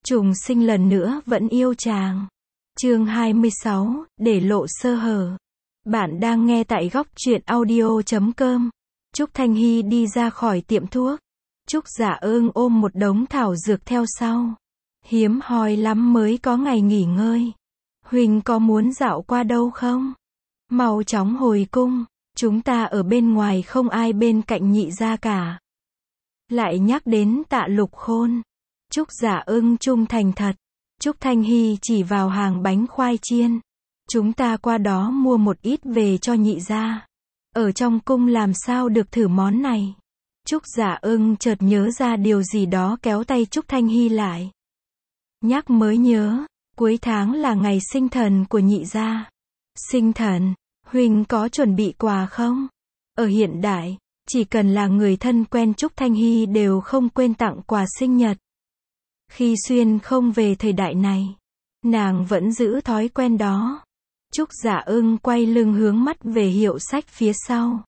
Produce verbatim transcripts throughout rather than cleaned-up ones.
Trùng sinh lần nữa vẫn yêu chàng. Chương hai mươi sáu, để lộ sơ hở. Bạn đang nghe tại góc truyện audio chấm com. Trúc Thanh Hy đi ra khỏi tiệm thuốc. Trúc Dạ Ưng ôm một đống thảo dược theo sau. Hiếm hoi lắm mới có ngày nghỉ ngơi. Huỳnh có muốn dạo qua đâu không? Mau chóng hồi cung, chúng ta ở bên ngoài không ai bên cạnh nhị gia cả. Lại nhắc đến Tạ Lục Khôn. Trúc Dạ Ưng trung thành thật. Trúc Thanh Hy chỉ vào hàng bánh khoai chiên. Chúng ta qua đó mua một ít về cho nhị gia. Ở trong cung làm sao được thử món này. Trúc Dạ Ưng chợt nhớ ra điều gì đó kéo tay Trúc Thanh Hy lại. Nhắc mới nhớ, cuối tháng là ngày sinh thần của nhị gia. Sinh thần, Huỳnh có chuẩn bị quà không? Ở hiện đại, chỉ cần là người thân quen Trúc Thanh Hy đều không quên tặng quà sinh nhật. Khi xuyên không về thời đại này, nàng vẫn giữ thói quen đó. Trúc Dạ Ưng quay lưng hướng mắt về hiệu sách phía sau.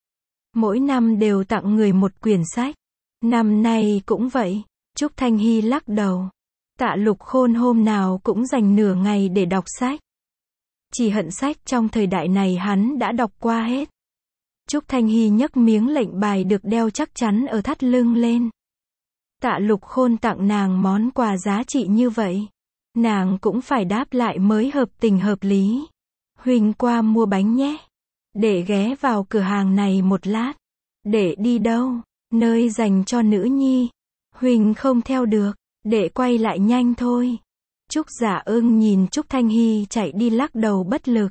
Mỗi năm đều tặng người một quyển sách. Năm nay cũng vậy. Trúc Thanh Hy lắc đầu. Tạ Lục Khôn hôm nào cũng dành nửa ngày để đọc sách. Chỉ hận sách trong thời đại này hắn đã đọc qua hết. Trúc Thanh Hy nhấc miếng lệnh bài được đeo chắc chắn ở thắt lưng lên. Tạ Lục Khôn tặng nàng món quà giá trị như vậy, nàng cũng phải đáp lại mới hợp tình hợp lý. Huỳnh qua mua bánh nhé. Để ghé vào cửa hàng này một lát. Để đi đâu? Nơi dành cho nữ nhi. Huỳnh không theo được. Để quay lại nhanh thôi. Trúc Dạ Ưng nhìn Trúc Thanh Hy chạy đi lắc đầu bất lực.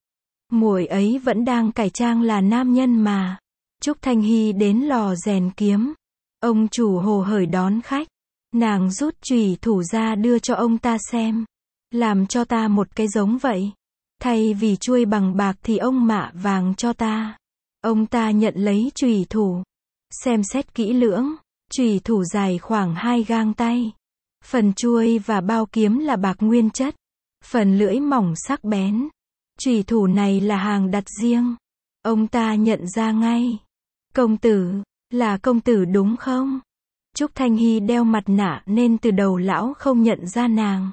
Muội ấy vẫn đang cải trang là nam nhân mà. Trúc Thanh Hy đến lò rèn kiếm. Ông chủ hồ hởi đón khách. Nàng rút chùy thủ ra đưa cho ông ta xem. Làm cho ta một cái giống vậy. Thay vì chuôi bằng bạc thì ông mạ vàng cho ta. Ông ta nhận lấy chùy thủ. Xem xét kỹ lưỡng. Chùy thủ dài khoảng hai gang tay. Phần chuôi và bao kiếm là bạc nguyên chất. Phần lưỡi mỏng sắc bén. Chùy thủ này là hàng đặt riêng. Ông ta nhận ra ngay. Công tử, là công tử đúng không? Trúc Thanh Hy đeo mặt nạ nên từ đầu lão không nhận ra nàng.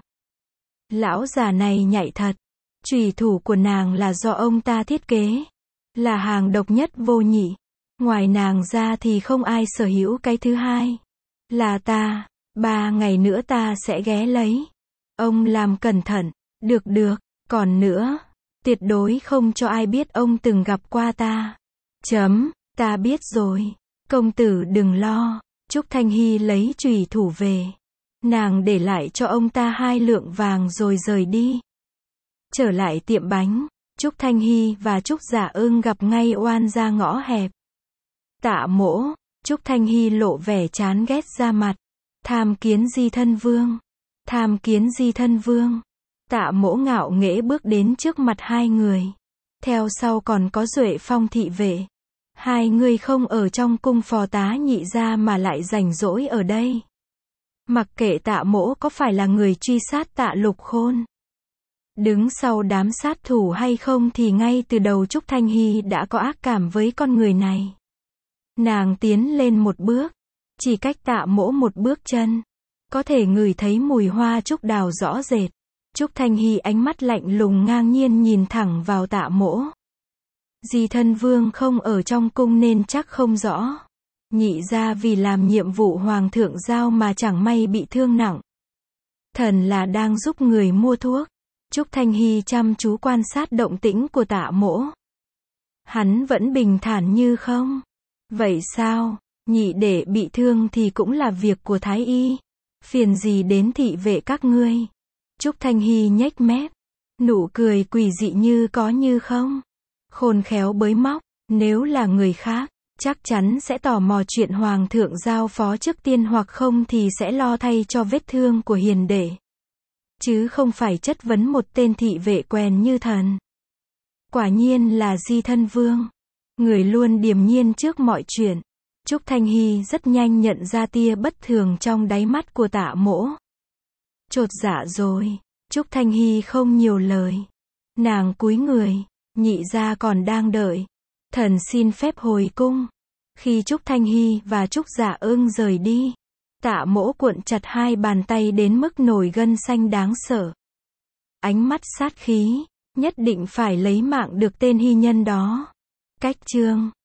Lão già này nhạy thật. Chùy thủ của nàng là do ông ta thiết kế. Là hàng độc nhất vô nhị. Ngoài nàng ra thì không ai sở hữu cái thứ hai. Là ta. Ba ngày nữa ta sẽ ghé lấy. Ông làm cẩn thận. Được được. Còn nữa, tuyệt đối không cho ai biết ông từng gặp qua ta. Chấm. Ta biết rồi. Công tử đừng lo. Trúc Thanh Hy lấy chùy thủ về. Nàng để lại cho ông ta hai lượng vàng rồi rời đi. Trở lại tiệm bánh, Trúc Thanh Hy và Trúc Dạ Ưng gặp ngay oan ra ngõ hẹp. Tạ mỗ, Trúc Thanh Hy lộ vẻ chán ghét ra mặt. Tham kiến di thân vương. Tham kiến di thân vương. Tạ mỗ ngạo nghễ bước đến trước mặt hai người. Theo sau còn có Duệ Phong thị vệ. Hai người không ở trong cung phò tá nhị gia mà lại rảnh rỗi ở đây. Mặc kệ tạ mỗ có phải là người truy sát Tạ Lục Khôn, đứng sau đám sát thủ hay không thì ngay từ đầu Trúc Thanh Hy đã có ác cảm với con người này. Nàng tiến lên một bước, chỉ cách tạ mỗ một bước chân, có thể ngửi thấy mùi hoa trúc đào rõ rệt. Trúc Thanh Hy ánh mắt lạnh lùng ngang nhiên nhìn thẳng vào tạ mỗ. Di thân vương không ở trong cung nên chắc không rõ. Nhị gia vì làm nhiệm vụ hoàng thượng giao mà chẳng may bị thương nặng. Thần là đang giúp người mua thuốc. Trúc Thanh Hy chăm chú quan sát động tĩnh của tạ mỗ. Hắn vẫn bình thản như không. Vậy sao, nhị đệ bị thương thì cũng là việc của thái y. Phiền gì đến thị vệ các ngươi. Trúc Thanh Hy nhếch mép. Nụ cười quỷ dị như có như không. Khôn khéo bới móc. Nếu là người khác, chắc chắn sẽ tò mò chuyện hoàng thượng giao phó trước tiên hoặc không thì sẽ lo thay cho vết thương của hiền đệ. Chứ không phải chất vấn một tên thị vệ quèn như thần. Quả nhiên là di thân vương. Người luôn điềm nhiên trước mọi chuyện. Trúc Thanh Hy rất nhanh nhận ra tia bất thường trong đáy mắt của tạ mỗ. Chột dạ rồi. Trúc Thanh Hy không nhiều lời. Nàng cúi người. Nhị gia còn đang đợi. Thần xin phép hồi cung. Khi Trúc Thanh Hy và Trúc Dạ Ưng rời đi, Tạ Mỗ cuộn chặt hai bàn tay đến mức nổi gân xanh đáng sợ. Ánh mắt sát khí, nhất định phải lấy mạng được tên hy nhân đó. Cách chương